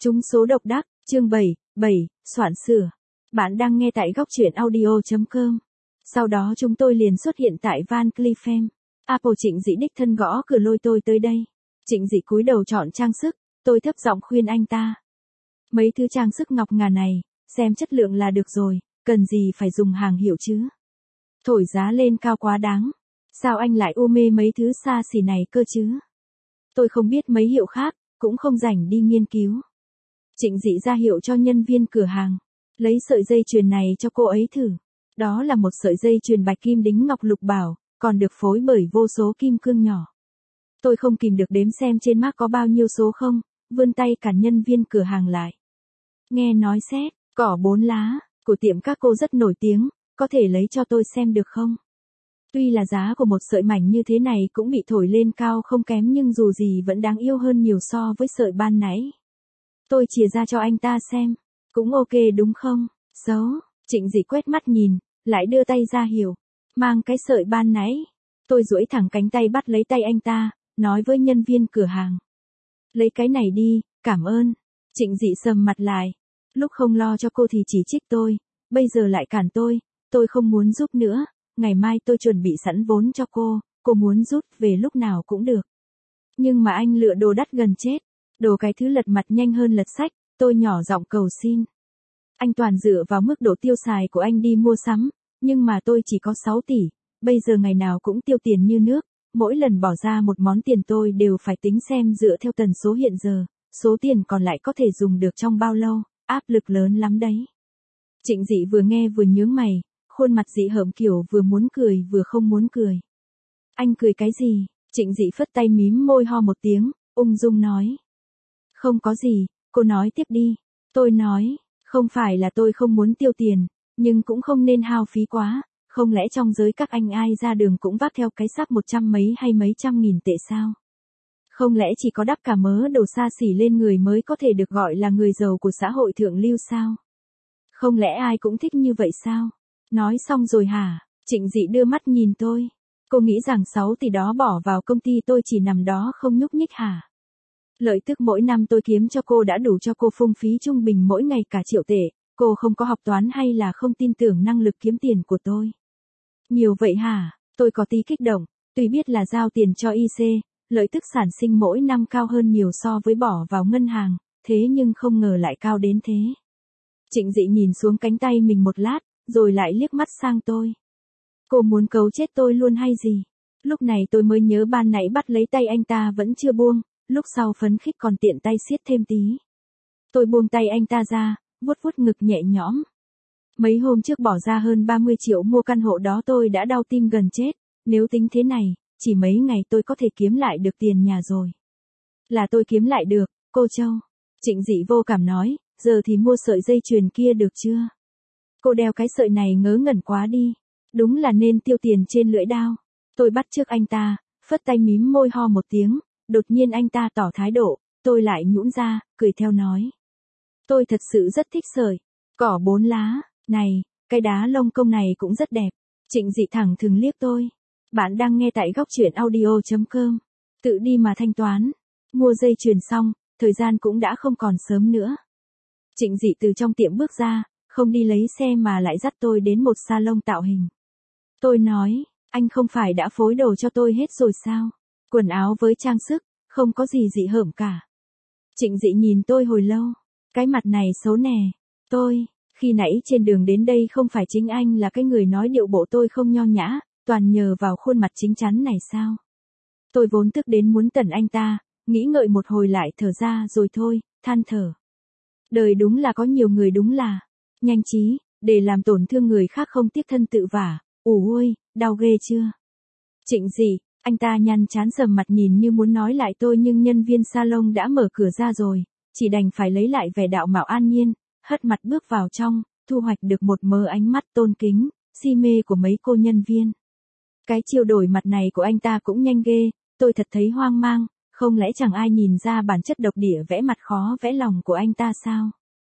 Trúng số độc đắc, chương 7, soạn sửa. Bạn đang nghe tại góc truyện audio.com. Sau đó chúng tôi liền xuất hiện tại Van Cleef Apple. Trịnh Dĩ đích thân gõ cửa lôi tôi tới đây. Trịnh Dĩ cúi đầu chọn trang sức, tôi thấp giọng khuyên anh ta. Mấy thứ trang sức ngọc ngà này, xem chất lượng là được rồi, cần gì phải dùng hàng hiệu chứ. Thổi giá lên cao quá đáng. Sao anh lại u mê mấy thứ xa xỉ này cơ chứ? Tôi không biết mấy hiệu khác, cũng không rảnh đi nghiên cứu. Trịnh Dĩ ra hiệu cho nhân viên cửa hàng. Lấy sợi dây chuyền này cho cô ấy thử. Đó là một sợi dây chuyền bạch kim đính ngọc lục bảo, còn được phối bởi vô số kim cương nhỏ. Tôi không kìm được đếm xem trên mác có bao nhiêu số không, vươn tay cản nhân viên cửa hàng lại. Nghe nói xét, cỏ 4 lá, của tiệm các cô rất nổi tiếng, có thể lấy cho tôi xem được không? Tuy là giá của một sợi mảnh như thế này cũng bị thổi lên cao không kém nhưng dù gì vẫn đáng yêu hơn nhiều so với sợi ban nãy. Tôi chìa ra cho anh ta xem. Cũng ok đúng không? Xấu. Trịnh Dĩ quét mắt nhìn, lại đưa tay ra hiệu. Mang cái sợi ban nãy. Tôi duỗi thẳng cánh tay bắt lấy tay anh ta, nói với nhân viên cửa hàng. Lấy cái này đi, cảm ơn. Trịnh Dĩ sầm mặt lại. Lúc không lo cho cô thì chỉ trích tôi, bây giờ lại cản tôi không muốn giúp nữa. Ngày mai tôi chuẩn bị sẵn vốn cho cô muốn rút về lúc nào cũng được. Nhưng mà anh lựa đồ đắt gần chết. Đồ cái thứ lật mặt nhanh hơn lật sách, tôi nhỏ giọng cầu xin. Anh toàn dựa vào mức độ tiêu xài của anh đi mua sắm, nhưng mà tôi chỉ có 6 tỷ, bây giờ ngày nào cũng tiêu tiền như nước, mỗi lần bỏ ra một món tiền tôi đều phải tính xem dựa theo tần số hiện giờ, số tiền còn lại có thể dùng được trong bao lâu, áp lực lớn lắm đấy. Trịnh Dĩ vừa nghe vừa nhướng mày, khuôn mặt dị hợm kiểu vừa muốn cười vừa không muốn cười. Anh cười cái gì? Trịnh Dĩ phất tay mím môi ho một tiếng, ung dung nói. Không có gì, cô nói tiếp đi. Tôi nói, không phải là tôi không muốn tiêu tiền, nhưng cũng không nên hao phí quá, không lẽ trong giới các anh ai ra đường cũng vác theo cái sắp 100 mấy hay mấy trăm nghìn tệ sao? Không lẽ chỉ có đắp cả mớ đồ xa xỉ lên người mới có thể được gọi là người giàu của xã hội thượng lưu sao? Không lẽ ai cũng thích như vậy sao? Nói xong rồi hả? Trịnh Dĩ đưa mắt nhìn tôi. Cô nghĩ rằng 6 tỷ đó bỏ vào công ty tôi chỉ nằm đó không nhúc nhích hả? Lợi tức mỗi năm tôi kiếm cho cô đã đủ cho cô phung phí trung bình mỗi ngày cả triệu tệ, cô không có học toán hay là không tin tưởng năng lực kiếm tiền của tôi? Nhiều vậy hả? Tôi có tí kích động, tuy biết là giao tiền cho IC, lợi tức sản sinh mỗi năm cao hơn nhiều so với bỏ vào ngân hàng, thế nhưng không ngờ lại cao đến thế. Trịnh Dĩ nhìn xuống cánh tay mình một lát, rồi lại liếc mắt sang tôi. Cô muốn cấu chết tôi luôn hay gì? Lúc này tôi mới nhớ ban nãy bắt lấy tay anh ta vẫn chưa buông. Lúc sau phấn khích còn tiện tay siết thêm tí. Tôi buông tay anh ta ra, vuốt vuốt ngực nhẹ nhõm. Mấy hôm trước bỏ ra hơn 30 triệu mua căn hộ đó tôi đã đau tim gần chết, nếu tính thế này, chỉ mấy ngày tôi có thể kiếm lại được tiền nhà rồi. Là tôi kiếm lại được, cô Châu. Trịnh Dĩ vô cảm nói, giờ thì mua sợi dây chuyền kia được chưa? Cô đeo cái sợi này ngớ ngẩn quá đi, đúng là nên tiêu tiền trên lưỡi dao. Tôi bắt chước anh ta, phất tay mím môi ho một tiếng. Đột nhiên anh ta tỏ thái độ, tôi lại nhũn ra, cười theo nói. Tôi thật sự rất thích sợi cỏ 4 lá, này, cái đá lông công này cũng rất đẹp. Trịnh Dĩ thẳng thừng liếc tôi. Bạn đang nghe tại góc truyện audio.com. Tự đi mà thanh toán. Mua dây chuyền xong, thời gian cũng đã không còn sớm nữa. Trịnh Dĩ từ trong tiệm bước ra, không đi lấy xe mà lại dắt tôi đến một salon tạo hình. Tôi nói, anh không phải đã phối đồ cho tôi hết rồi sao? Quần áo với trang sức, không có gì dị hợm cả. Trịnh Dĩ nhìn tôi hồi lâu. Cái mặt này xấu nè. Tôi, khi nãy trên đường đến đây không phải chính anh là cái người nói điệu bộ tôi không nho nhã, toàn nhờ vào khuôn mặt chính chắn này sao? Tôi vốn tức đến muốn tẩn anh ta, nghĩ ngợi một hồi lại thở ra rồi thôi, than thở. Đời đúng là có nhiều người đúng là nhanh trí, để làm tổn thương người khác không tiếc thân tự vả. Ôi, đau ghê chưa? Trịnh Dĩ. Anh ta nhăn chán sầm mặt nhìn như muốn nói lại tôi nhưng nhân viên salon đã mở cửa ra rồi, chỉ đành phải lấy lại vẻ đạo mạo an nhiên, hất mặt bước vào trong, thu hoạch được một mớ ánh mắt tôn kính, si mê của mấy cô nhân viên. Cái chiêu đổi mặt này của anh ta cũng nhanh ghê, tôi thật thấy hoang mang, không lẽ chẳng ai nhìn ra bản chất độc địa vẽ mặt khó vẽ lòng của anh ta sao?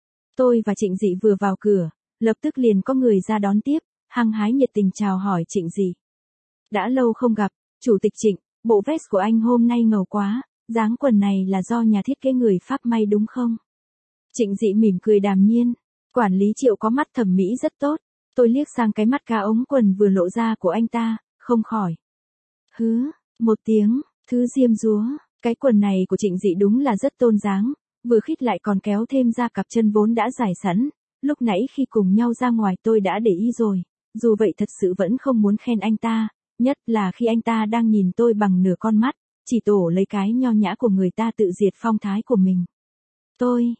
Tôi và Trịnh Dĩ vừa vào cửa, lập tức liền có người ra đón tiếp, hăng hái nhiệt tình chào hỏi Trịnh Dĩ. Đã lâu không gặp. Chủ tịch Trịnh, bộ vest của anh hôm nay ngầu quá, dáng quần này là do nhà thiết kế người Pháp may đúng không? Trịnh Dị mỉm cười đàm nhiên. Quản lý Triệu có mắt thẩm mỹ rất tốt. Tôi liếc sang cái mắt cá ống quần vừa lộ ra của anh ta, không khỏi. Hứ, một tiếng, thứ diêm dúa, cái quần này của Trịnh Dị đúng là rất tôn dáng, vừa khít lại còn kéo thêm ra cặp chân vốn đã dài sẵn. Lúc nãy khi cùng nhau ra ngoài tôi đã để ý rồi, dù vậy thật sự vẫn không muốn khen anh ta, nhất là khi anh ta đang nhìn tôi bằng nửa con mắt, chỉ tổ lấy cái nho nhã của người ta tự diệt phong thái của mình. Tôi,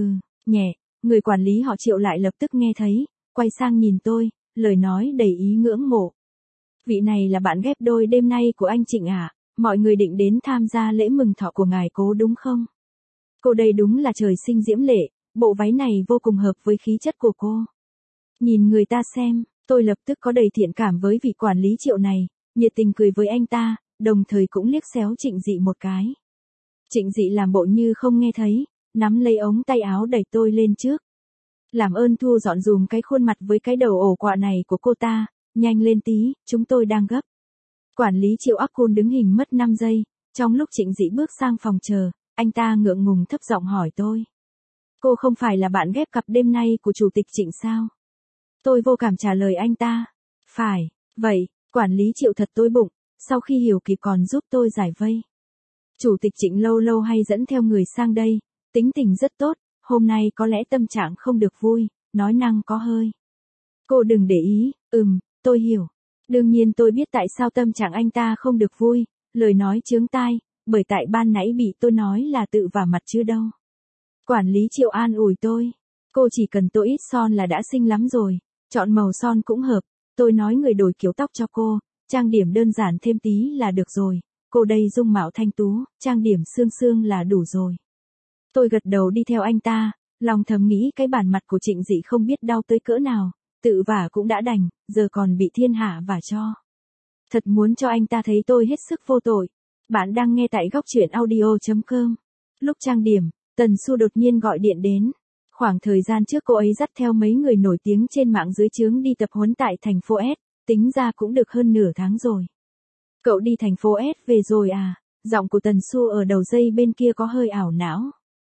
nhẹ, người quản lý họ Triệu lại lập tức nghe thấy, quay sang nhìn tôi, lời nói đầy ý ngưỡng mộ. Vị này là bạn ghép đôi đêm nay của anh Trịnh à, mọi người định đến tham gia lễ mừng thọ của ngài Cố đúng không? Cô đây đúng là trời sinh diễm lệ, bộ váy này vô cùng hợp với khí chất của cô. Nhìn người ta xem, tôi lập tức có đầy thiện cảm với vị quản lý Triệu này, nhiệt tình cười với anh ta, đồng thời cũng liếc xéo Trịnh Dị một cái. Trịnh Dị làm bộ như không nghe thấy, nắm lấy ống tay áo đẩy tôi lên trước. Làm ơn thu dọn dùm cái khuôn mặt với cái đầu ổ quạ này của cô ta, nhanh lên tí, chúng tôi đang gấp. Quản lý Triệu áp côn đứng hình mất 5 giây, trong lúc Trịnh Dị bước sang phòng chờ, anh ta ngượng ngùng thấp giọng hỏi tôi. Cô không phải là bạn ghép cặp đêm nay của chủ tịch Trịnh sao? Tôi vô cảm trả lời anh ta. Phải, vậy, quản lý Triệu thật tối bụng, sau khi hiểu kịp còn giúp tôi giải vây. Chủ tịch Trịnh lâu lâu hay dẫn theo người sang đây, tính tình rất tốt, hôm nay có lẽ tâm trạng không được vui, nói năng có hơi. Cô đừng để ý, tôi hiểu. Đương nhiên tôi biết tại sao tâm trạng anh ta không được vui, lời nói chướng tai, bởi tại ban nãy bị tôi nói là tự vả mặt chứ đâu. Quản lý Triệu an ủi tôi. Cô chỉ cần tô ít son là đã xinh lắm rồi, chọn màu son cũng hợp, tôi nói người đổi kiểu tóc cho cô, trang điểm đơn giản thêm tí là được rồi, cô đây dung mạo thanh tú, trang điểm sương sương là đủ rồi. Tôi gật đầu đi theo anh ta, lòng thầm nghĩ cái bản mặt của Trịnh Dị không biết đau tới cỡ nào, tự vả cũng đã đành, giờ còn bị thiên hạ vả cho. Thật muốn cho anh ta thấy tôi hết sức vô tội. Bạn đang nghe tại góc truyện audio.com. Lúc trang điểm, Tần Xu đột nhiên gọi điện đến. Khoảng thời gian trước cô ấy dắt theo mấy người nổi tiếng trên mạng dưới trướng đi tập huấn tại thành phố S, tính ra cũng được hơn nửa tháng rồi. Cậu đi thành phố S về rồi à? Giọng của Tần Xu ở đầu dây bên kia có hơi ảo não.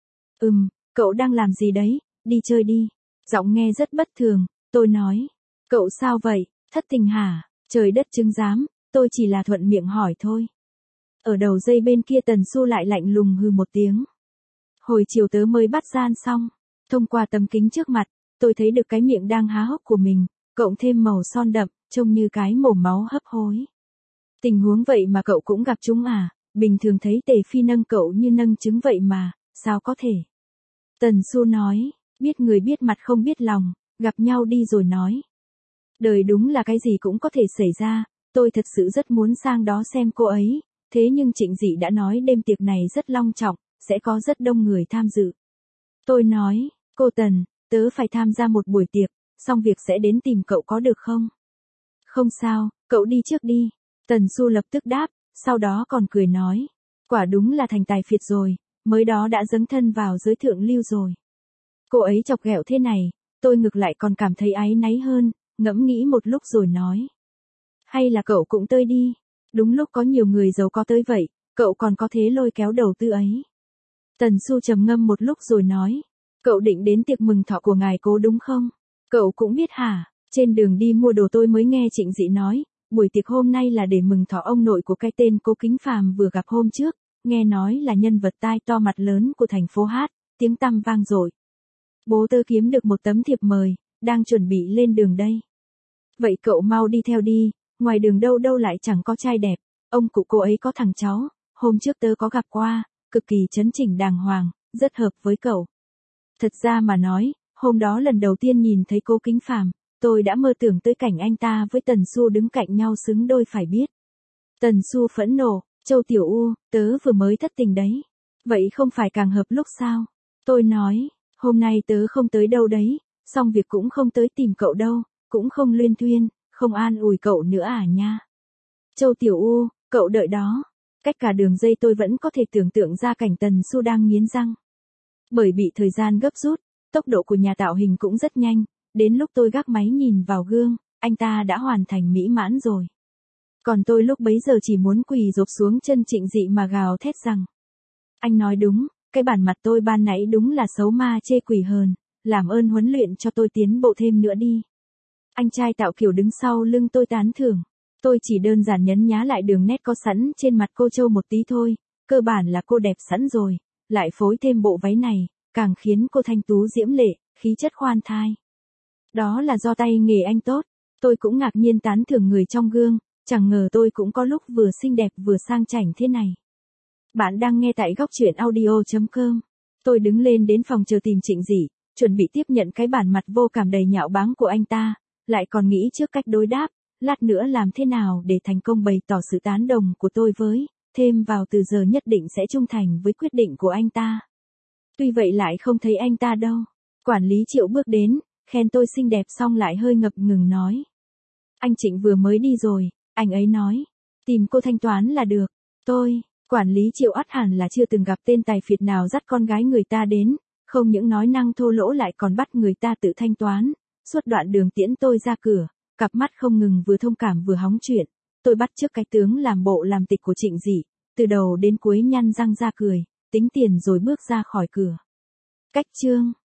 Cậu đang làm gì đấy? Đi chơi đi. Giọng nghe rất bất thường, tôi nói. Cậu sao vậy? Thất tình hả? Trời đất chứng giám, tôi chỉ là thuận miệng hỏi thôi. Ở đầu dây bên kia Tần Xu lại lạnh lùng hừ một tiếng. Hồi chiều tớ mới bắt gian xong. Thông qua tấm kính trước mặt, tôi thấy được cái miệng đang há hốc của mình, cộng thêm màu son đậm, trông như cái mồm máu hấp hối. Tình huống vậy mà cậu cũng gặp chúng à? Bình thường thấy Tề Phi nâng cậu như nâng trứng vậy mà, sao có thể? Tần Xu nói, biết người biết mặt không biết lòng, gặp nhau đi rồi nói. Đời đúng là cái gì cũng có thể xảy ra, tôi thật sự rất muốn sang đó xem cô ấy, thế nhưng Trịnh Dị đã nói đêm tiệc này rất long trọng, sẽ có rất đông người tham dự. Tôi nói, cô Tần, tớ phải tham gia một buổi tiệc, xong việc sẽ đến tìm cậu có được không? Không sao, cậu đi trước đi. Tần Xu lập tức đáp, sau đó còn cười nói. Quả đúng là thành tài phiệt rồi, mới đó đã dấn thân vào giới thượng lưu rồi. Cô ấy chọc ghẹo thế này, tôi ngược lại còn cảm thấy áy náy hơn, ngẫm nghĩ một lúc rồi nói. Hay là cậu cũng tới đi, đúng lúc có nhiều người giàu có tới vậy, cậu còn có thế lôi kéo đầu tư ấy. Tần Xu trầm ngâm một lúc rồi nói. Cậu định đến tiệc mừng thọ của ngài Cố đúng không? Cậu cũng biết hả? Trên đường đi mua đồ tôi mới nghe Trịnh Dị nói, buổi tiệc hôm nay là để mừng thọ ông nội của cái tên Cố Kính Phàm vừa gặp hôm trước, nghe nói là nhân vật tai to mặt lớn của thành phố Hát, tiếng tăm vang dội. Bố tớ kiếm được một tấm thiệp mời, đang chuẩn bị lên đường đây. Vậy cậu mau đi theo đi, ngoài đường đâu đâu lại chẳng có trai đẹp, ông cụ cô ấy có thằng cháu, hôm trước tớ có gặp qua, cực kỳ chấn chỉnh đàng hoàng, rất hợp với cậu. Thật ra mà nói, hôm đó lần đầu tiên nhìn thấy Cố Kính Phàm, tôi đã mơ tưởng tới cảnh anh ta với Tần Xu đứng cạnh nhau xứng đôi phải biết. Tần Xu phẫn nộ, Châu Tiểu U, tớ vừa mới thất tình đấy. Vậy không phải càng hợp lúc sao? Tôi nói, hôm nay tớ không tới đâu đấy, xong việc cũng không tới tìm cậu đâu, cũng không luyên thuyên, không an ủi cậu nữa à nha. Châu Tiểu U, cậu đợi đó. Cách cả đường dây tôi vẫn có thể tưởng tượng ra cảnh Tần Xu đang nghiến răng. Bởi bị thời gian gấp rút, tốc độ của nhà tạo hình cũng rất nhanh, đến lúc tôi gác máy nhìn vào gương, anh ta đã hoàn thành mỹ mãn rồi. Còn tôi lúc bấy giờ chỉ muốn quỳ rụp xuống chân Trịnh Dị mà gào thét rằng. Anh nói đúng, cái bản mặt tôi ban nãy đúng là xấu ma chê quỷ hờn, làm ơn huấn luyện cho tôi tiến bộ thêm nữa đi. Anh trai Tạo Kiểu đứng sau lưng tôi tán thưởng. Tôi chỉ đơn giản nhấn nhá lại đường nét có sẵn trên mặt cô Châu một tí thôi, cơ bản là cô đẹp sẵn rồi, lại phối thêm bộ váy này, càng khiến cô thanh tú diễm lệ, khí chất khoan thai. Đó là do tay nghề anh tốt, tôi cũng ngạc nhiên tán thưởng người trong gương, chẳng ngờ tôi cũng có lúc vừa xinh đẹp vừa sang chảnh thế này. Bạn đang nghe tại góc truyện audio.com. Tôi đứng lên đến phòng chờ tìm Trịnh Dị, chuẩn bị tiếp nhận cái bản mặt vô cảm đầy nhạo báng của anh ta, lại còn nghĩ trước cách đối đáp, lát nữa làm thế nào để thành công bày tỏ sự tán đồng của tôi với, thêm vào từ giờ nhất định sẽ trung thành với quyết định của anh ta. Tuy vậy lại không thấy anh ta đâu. Quản lý Triệu bước đến, khen tôi xinh đẹp xong lại hơi ngập ngừng nói. Anh Trịnh vừa mới đi rồi, anh ấy nói. Tìm cô thanh toán là được. Quản lý Triệu ắt hẳn là chưa từng gặp tên tài phiệt nào dắt con gái người ta đến, không những nói năng thô lỗ lại còn bắt người ta tự thanh toán. Suốt đoạn đường tiễn tôi ra cửa, cặp mắt không ngừng vừa thông cảm vừa hóng chuyện. Tôi bắt chước cái tướng làm bộ làm tịch của Trịnh Dị, từ đầu đến cuối nhăn răng ra cười, tính tiền rồi bước ra khỏi cửa. Cách chương